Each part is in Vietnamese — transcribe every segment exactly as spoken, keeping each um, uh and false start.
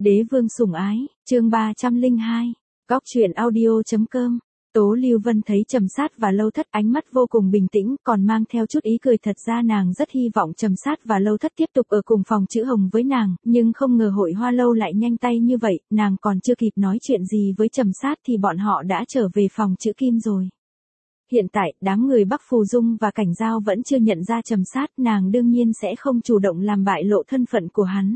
Đế vương sủng ái, chương ba trăm lẻ hai, Góc truyện audio chấm com. Tố Lưu Vân thấy Trầm Sát và Lâu Thất ánh mắt vô cùng bình tĩnh, còn mang theo chút ý cười, thật ra nàng rất hy vọng Trầm Sát và Lâu Thất tiếp tục ở cùng phòng chữ hồng với nàng, nhưng không ngờ Hội Hoa Lâu lại nhanh tay như vậy, nàng còn chưa kịp nói chuyện gì với Trầm Sát thì bọn họ đã trở về phòng chữ Kim rồi. Hiện tại, đám người Bắc Phù Dung và Cảnh Giao vẫn chưa nhận ra Trầm Sát, nàng đương nhiên sẽ không chủ động làm bại lộ thân phận của hắn.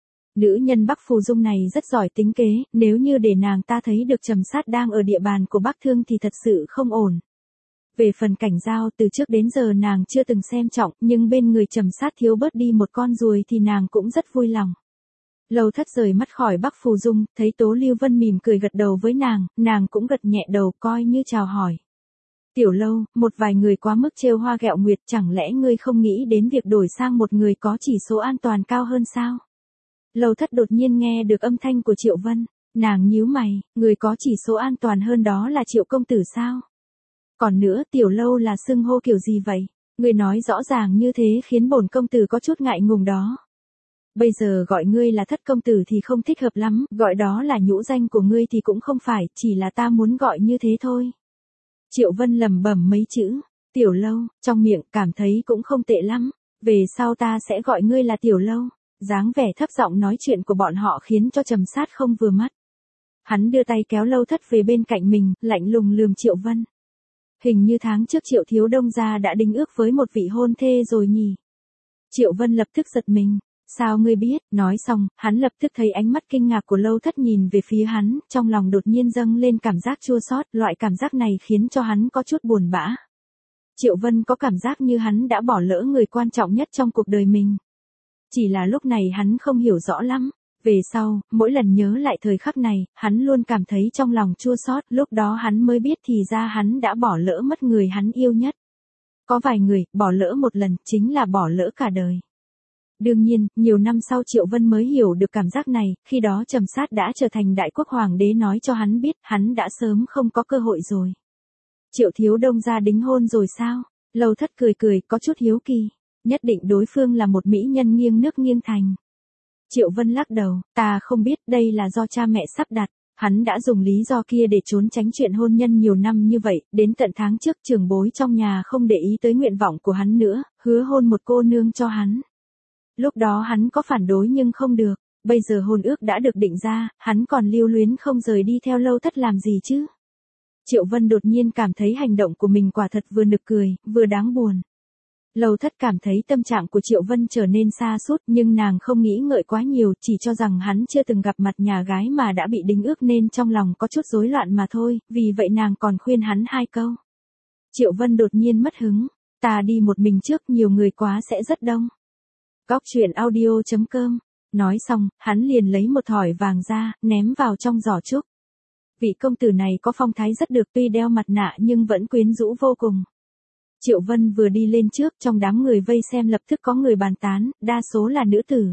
Nữ nhân Bắc Phù Dung này rất giỏi tính kế, nếu như để nàng ta thấy được Trầm Sát đang ở địa bàn của Bắc Thương thì thật sự không ổn. Về phần Cảnh Giao, từ trước đến giờ nàng chưa từng xem trọng, nhưng bên người Trầm Sát thiếu bớt đi một con ruồi thì nàng cũng rất vui lòng. Lâu Thất rời mắt khỏi Bắc Phù Dung, thấy Tố Lưu Vân mỉm cười gật đầu với nàng, nàng cũng gật nhẹ đầu coi như chào hỏi. Tiểu Lâu, một vài người quá mức trêu hoa ghẹo nguyệt, chẳng lẽ ngươi không nghĩ đến việc đổi sang một người có chỉ số an toàn cao hơn sao? Lâu Thất đột nhiên nghe được âm thanh của Triệu Vân, nàng nhíu mày, người có chỉ số an toàn hơn đó là Triệu công tử sao? Còn nữa, Tiểu Lâu là xưng hô kiểu gì vậy? Ngươi nói rõ ràng như thế khiến bổn công tử có chút ngại ngùng đó. Bây giờ gọi ngươi là Thất công tử thì không thích hợp lắm, gọi đó là nhũ danh của ngươi thì cũng không phải, chỉ là ta muốn gọi như thế thôi. Triệu Vân lẩm bẩm mấy chữ, Tiểu Lâu, trong miệng cảm thấy cũng không tệ lắm, về sau ta sẽ gọi ngươi là Tiểu Lâu. Dáng vẻ thấp giọng nói chuyện của bọn họ khiến cho Trầm Sát không vừa mắt. Hắn đưa tay kéo Lâu Thất về bên cạnh mình, lạnh lùng lườm Triệu Vân. Hình như tháng trước Triệu Thiếu Đông gia đã đính ước với một vị hôn thê rồi nhỉ? Triệu Vân lập tức giật mình. Sao ngươi biết? Nói xong, hắn lập tức thấy ánh mắt kinh ngạc của Lâu Thất nhìn về phía hắn, trong lòng đột nhiên dâng lên cảm giác chua xót, loại cảm giác này khiến cho hắn có chút buồn bã. Triệu Vân có cảm giác như hắn đã bỏ lỡ người quan trọng nhất trong cuộc đời mình. Chỉ là lúc này hắn không hiểu rõ lắm. Về sau, mỗi lần nhớ lại thời khắc này, hắn luôn cảm thấy trong lòng chua xót, lúc đó hắn mới biết thì ra hắn đã bỏ lỡ mất người hắn yêu nhất. Có vài người, bỏ lỡ một lần, chính là bỏ lỡ cả đời. Đương nhiên, nhiều năm sau Triệu Vân mới hiểu được cảm giác này, khi đó Trầm Sát đã trở thành đại quốc hoàng đế, nói cho hắn biết, hắn đã sớm không có cơ hội rồi. Triệu Thiếu Đông gia đính hôn rồi sao? Lâu Thất cười cười, có chút hiếu kỳ. Nhất định đối phương là một mỹ nhân nghiêng nước nghiêng thành. Triệu Vân lắc đầu, ta không biết, đây là do cha mẹ sắp đặt. Hắn đã dùng lý do kia để trốn tránh chuyện hôn nhân nhiều năm như vậy, đến tận tháng trước trưởng bối trong nhà không để ý tới nguyện vọng của hắn nữa, hứa hôn một cô nương cho hắn. Lúc đó hắn có phản đối nhưng không được, bây giờ hôn ước đã được định ra, hắn còn lưu luyến không rời đi theo Lâu Thất làm gì chứ? Triệu Vân đột nhiên cảm thấy hành động của mình quả thật vừa nực cười, vừa đáng buồn. Lâu Thất cảm thấy tâm trạng của Triệu Vân trở nên sa sút, nhưng nàng không nghĩ ngợi quá nhiều, chỉ cho rằng hắn chưa từng gặp mặt nhà gái mà đã bị đính ước nên trong lòng có chút rối loạn mà thôi, vì vậy nàng còn khuyên hắn hai câu. Triệu Vân đột nhiên mất hứng, ta đi một mình trước, nhiều người quá sẽ rất đông. Góc truyện audio chấm com. Nói xong, hắn liền lấy một thỏi vàng ra, ném vào trong giỏ trúc. Vị công tử này có phong thái rất được, tuy đeo mặt nạ nhưng vẫn quyến rũ vô cùng. Triệu Vân vừa đi lên trước, trong đám người vây xem lập tức có người bàn tán, đa số là nữ tử.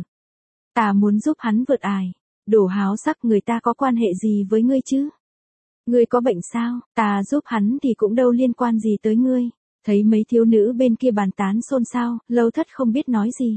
Ta muốn giúp hắn vượt ải. Đồ háo sắc, người ta có quan hệ gì với ngươi chứ? Ngươi có bệnh sao? Ta giúp hắn thì cũng đâu liên quan gì tới ngươi. Thấy mấy thiếu nữ bên kia bàn tán xôn xao, Lâu Thất không biết nói gì.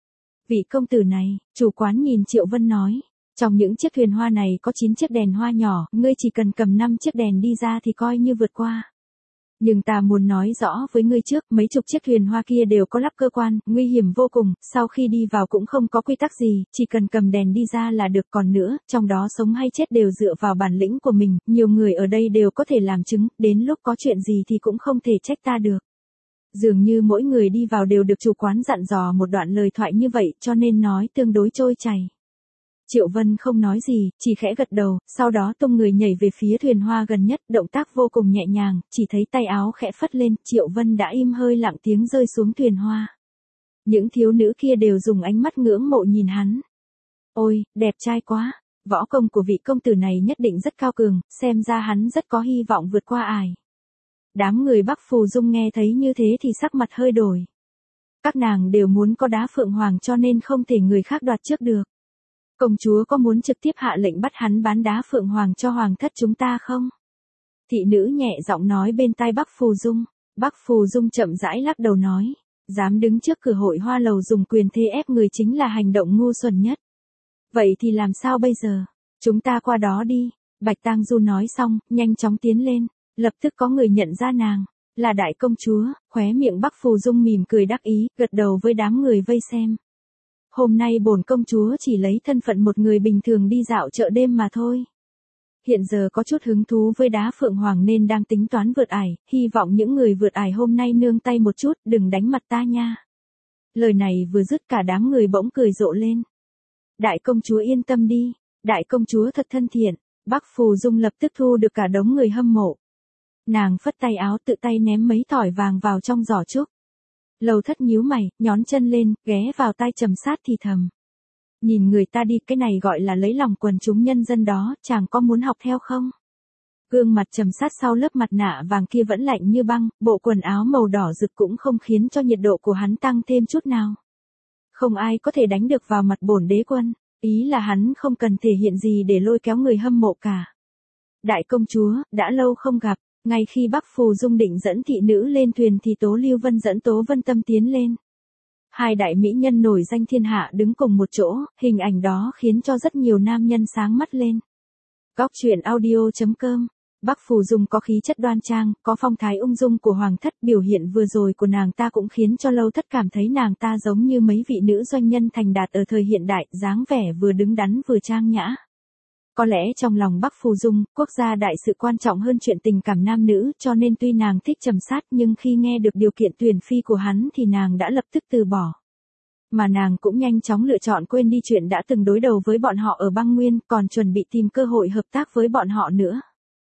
Vị công tử này, chủ quán nhìn Triệu Vân nói. Trong những chiếc thuyền hoa này có chín chiếc đèn hoa nhỏ, ngươi chỉ cần cầm năm chiếc đèn đi ra thì coi như vượt qua. Nhưng ta muốn nói rõ với ngươi trước, mấy chục chiếc thuyền hoa kia đều có lắp cơ quan, nguy hiểm vô cùng, sau khi đi vào cũng không có quy tắc gì, chỉ cần cầm đèn đi ra là được. Còn nữa, trong đó sống hay chết đều dựa vào bản lĩnh của mình, nhiều người ở đây đều có thể làm chứng, đến lúc có chuyện gì thì cũng không thể trách ta được. Dường như mỗi người đi vào đều được chủ quán dặn dò một đoạn lời thoại như vậy, cho nên nói tương đối trôi chảy. Triệu Vân không nói gì, chỉ khẽ gật đầu, sau đó tung người nhảy về phía thuyền hoa gần nhất, động tác vô cùng nhẹ nhàng, chỉ thấy tay áo khẽ phất lên, Triệu Vân đã im hơi lặng tiếng rơi xuống thuyền hoa. Những thiếu nữ kia đều dùng ánh mắt ngưỡng mộ nhìn hắn. Ôi, đẹp trai quá, võ công của vị công tử này nhất định rất cao cường, xem ra hắn rất có hy vọng vượt qua ải. Đám người Bắc Phù Dung nghe thấy như thế thì sắc mặt hơi đổi. Các nàng đều muốn có đá phượng hoàng cho nên không thể người khác đoạt trước được. Công chúa có muốn trực tiếp hạ lệnh bắt hắn bán đá phượng hoàng cho hoàng thất chúng ta không? Thị nữ nhẹ giọng nói bên tai Bắc Phù Dung. Bắc Phù Dung chậm rãi lắc đầu nói, dám đứng trước cửa Hội Hoa Lầu dùng quyền thế ép người chính là hành động ngu xuẩn nhất. Vậy thì làm sao bây giờ? Chúng ta qua đó đi. Bạch Tang Du nói xong, nhanh chóng tiến lên. Lập tức có người nhận ra nàng. Là đại công chúa, khóe miệng Bắc Phù Dung mỉm cười đắc ý, gật đầu với đám người vây xem. Hôm nay bổn công chúa chỉ lấy thân phận một người bình thường đi dạo chợ đêm mà thôi. Hiện giờ có chút hứng thú với đá phượng hoàng nên đang tính toán vượt ải, hy vọng những người vượt ải hôm nay nương tay một chút, đừng đánh mặt ta nha. Lời này vừa dứt cả đám người bỗng cười rộ lên. Đại công chúa yên tâm đi, đại công chúa thật thân thiện. Bắc Phù Dung lập tức thu được cả đống người hâm mộ. Nàng phất tay áo tự tay ném mấy thỏi vàng vào trong giỏ trúc. Lầu Thất nhíu mày, nhón chân lên, ghé vào tai Trầm Sát thì thầm. Nhìn người ta đi, cái này gọi là lấy lòng quần chúng nhân dân đó, chàng có muốn học theo không? Gương mặt Trầm Sát sau lớp mặt nạ vàng kia vẫn lạnh như băng, bộ quần áo màu đỏ rực cũng không khiến cho nhiệt độ của hắn tăng thêm chút nào. Không ai có thể đánh được vào mặt bổn đế quân, ý là hắn không cần thể hiện gì để lôi kéo người hâm mộ cả. Đại công chúa, đã lâu không gặp. Ngay khi Bắc Phù Dung định dẫn thị nữ lên thuyền thì Tố Lưu Vân dẫn Tố Vân Tâm tiến lên. Hai đại mỹ nhân nổi danh thiên hạ đứng cùng một chỗ, hình ảnh đó khiến cho rất nhiều nam nhân sáng mắt lên. Góc truyện audio chấm com. Bắc Phù Dung có khí chất đoan trang, có phong thái ung dung của hoàng thất, biểu hiện vừa rồi của nàng ta cũng khiến cho Lâu Thất cảm thấy nàng ta giống như mấy vị nữ doanh nhân thành đạt ở thời hiện đại, dáng vẻ vừa đứng đắn vừa trang nhã. Có lẽ trong lòng Bắc Phù Dung, quốc gia đại sự quan trọng hơn chuyện tình cảm nam nữ, cho nên tuy nàng thích Trầm Sát nhưng khi nghe được điều kiện tuyển phi của hắn thì nàng đã lập tức từ bỏ. Mà nàng cũng nhanh chóng lựa chọn quên đi chuyện đã từng đối đầu với bọn họ ở băng nguyên, còn chuẩn bị tìm cơ hội hợp tác với bọn họ nữa.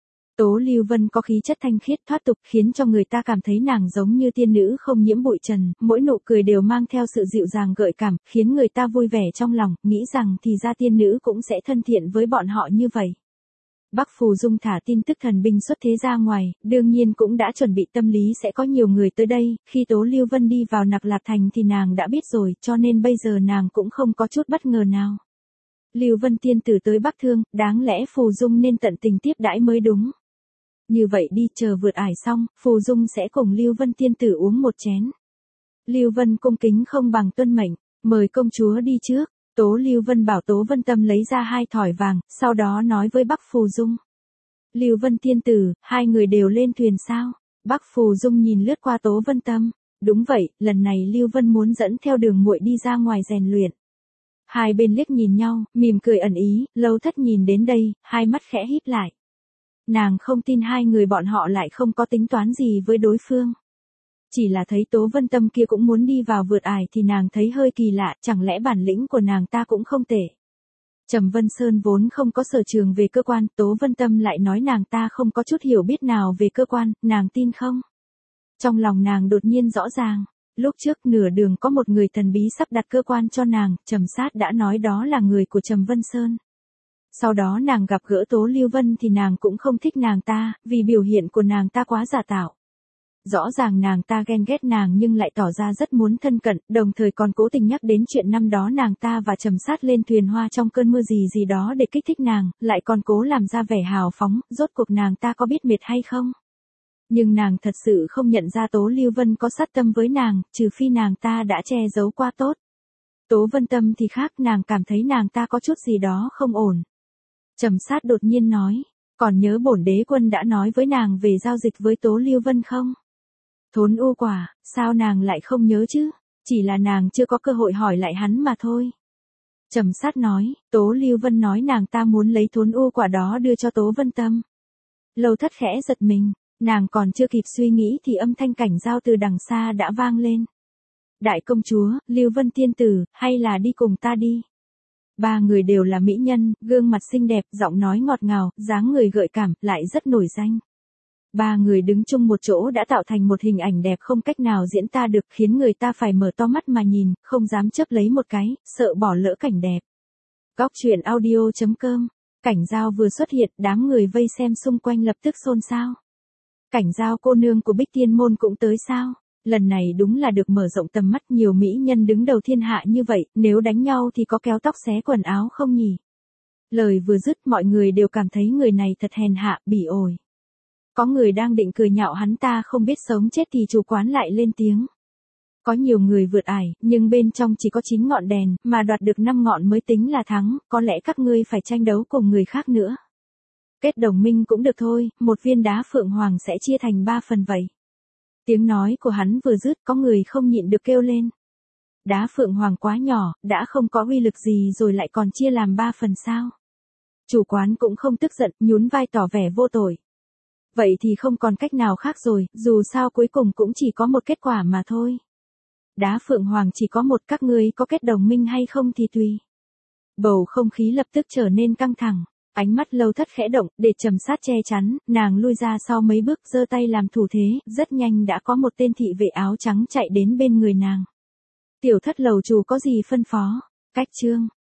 Tố Lưu Vân có khí chất thanh khiết thoát tục khiến cho người ta cảm thấy nàng giống như tiên nữ không nhiễm bụi trần, mỗi nụ cười đều mang theo sự dịu dàng gợi cảm, khiến người ta vui vẻ trong lòng, nghĩ rằng thì ra tiên nữ cũng sẽ thân thiện với bọn họ như vậy. Bắc Phù Dung thả tin tức thần binh xuất thế ra ngoài, đương nhiên cũng đã chuẩn bị tâm lý sẽ có nhiều người tới đây, khi Tố Lưu Vân đi vào Nặc Lạp Thành thì nàng đã biết rồi, cho nên bây giờ nàng cũng không có chút bất ngờ nào. Lưu Vân tiên tử tới Bắc Thương, đáng lẽ Phù Dung nên tận tình tiếp đãi mới đúng. Như vậy đi, chờ vượt ải xong, Phù Dung sẽ cùng Lưu Vân tiên tử uống một chén. Lưu Vân cung kính không bằng tuân mệnh, mời công chúa đi trước. Tố Lưu Vân bảo Tố Vân Tâm lấy ra hai thỏi vàng, sau đó nói với Bắc Phù Dung. Lưu Vân tiên tử, hai người đều lên thuyền sao? Bắc Phù Dung nhìn lướt qua Tố Vân Tâm. Đúng vậy, lần này Lưu Vân muốn dẫn theo Đường muội đi ra ngoài rèn luyện. Hai bên liếc nhìn nhau, mỉm cười ẩn ý, Lâu Thất nhìn đến đây, hai mắt khẽ híp lại. Nàng không tin hai người bọn họ lại không có tính toán gì với đối phương. Chỉ là thấy Tố Vân Tâm kia cũng muốn đi vào vượt ải thì nàng thấy hơi kỳ lạ, chẳng lẽ bản lĩnh của nàng ta cũng không tệ. Trầm Vân Sơn vốn không có sở trường về cơ quan, Tố Vân Tâm lại nói nàng ta không có chút hiểu biết nào về cơ quan, nàng tin không? Trong lòng nàng đột nhiên rõ ràng, lúc trước nửa đường có một người thần bí sắp đặt cơ quan cho nàng, Trầm Sát đã nói đó là người của Trầm Vân Sơn. Sau đó nàng gặp gỡ Tố Lưu Vân thì nàng cũng không thích nàng ta, vì biểu hiện của nàng ta quá giả tạo. Rõ ràng nàng ta ghen ghét nàng nhưng lại tỏ ra rất muốn thân cận, đồng thời còn cố tình nhắc đến chuyện năm đó nàng ta và Trầm Sát lên thuyền hoa trong cơn mưa gì gì đó để kích thích nàng, lại còn cố làm ra vẻ hào phóng, rốt cuộc nàng ta có biết mệt hay không? Nhưng nàng thật sự không nhận ra Tố Lưu Vân có sát tâm với nàng, trừ phi nàng ta đã che giấu qua tốt. Tố Vân Tâm thì khác, nàng cảm thấy nàng ta có chút gì đó không ổn. Trầm Sát đột nhiên nói, còn nhớ bổn đế quân đã nói với nàng về giao dịch với Tố Lưu Vân không? Thốn u quả, sao nàng lại không nhớ chứ? Chỉ là nàng chưa có cơ hội hỏi lại hắn mà thôi. Trầm Sát nói, Tố Lưu Vân nói nàng ta muốn lấy thốn u quả đó đưa cho Tố Vân Tâm. Lâu Thất khẽ giật mình, nàng còn chưa kịp suy nghĩ thì âm thanh cảnh giao từ đằng xa đã vang lên. Đại công chúa, Lưu Vân tiên tử, hay là đi cùng ta đi? Ba người đều là mỹ nhân, gương mặt xinh đẹp, giọng nói ngọt ngào, dáng người gợi cảm, lại rất nổi danh. Ba người đứng chung một chỗ đã tạo thành một hình ảnh đẹp không cách nào diễn tả được, khiến người ta phải mở to mắt mà nhìn, không dám chớp lấy một cái, sợ bỏ lỡ cảnh đẹp. Góc truyện audio chấm com. Cảnh giao vừa xuất hiện, đám người vây xem xung quanh lập tức xôn xao. Cảnh giao cô nương của Bích Tiên môn cũng tới sao? Lần này đúng là được mở rộng tầm mắt, nhiều mỹ nhân đứng đầu thiên hạ như vậy, nếu đánh nhau thì có kéo tóc xé quần áo không nhỉ? Lời vừa dứt mọi người đều cảm thấy người này thật hèn hạ, bỉ ổi. Có người đang định cười nhạo hắn ta không biết sống chết thì chủ quán lại lên tiếng. Có nhiều người vượt ải, nhưng bên trong chỉ có chín ngọn đèn, mà đoạt được năm ngọn mới tính là thắng, có lẽ các ngươi phải tranh đấu cùng người khác nữa. Kết đồng minh cũng được thôi, một viên đá phượng hoàng sẽ chia thành ba phần vậy. Tiếng nói của hắn vừa dứt, có người không nhịn được kêu lên. Đá phượng hoàng quá nhỏ, đã không có uy lực gì rồi lại còn chia làm ba phần sao? Chủ quán cũng không tức giận, nhún vai tỏ vẻ vô tội. Vậy thì không còn cách nào khác rồi, dù sao cuối cùng cũng chỉ có một kết quả mà thôi. Đá phượng hoàng chỉ có một, các ngươi có kết đồng minh hay không thì tùy. Bầu không khí lập tức trở nên căng thẳng, ánh mắt Lâu Thất khẽ động, để trầm sát che chắn, nàng lui ra sau mấy bước giơ tay làm thủ thế, rất nhanh đã có một tên thị vệ áo trắng chạy đến bên người nàng. Tiểu Thất lầu chủ có gì phân phó? Cách chương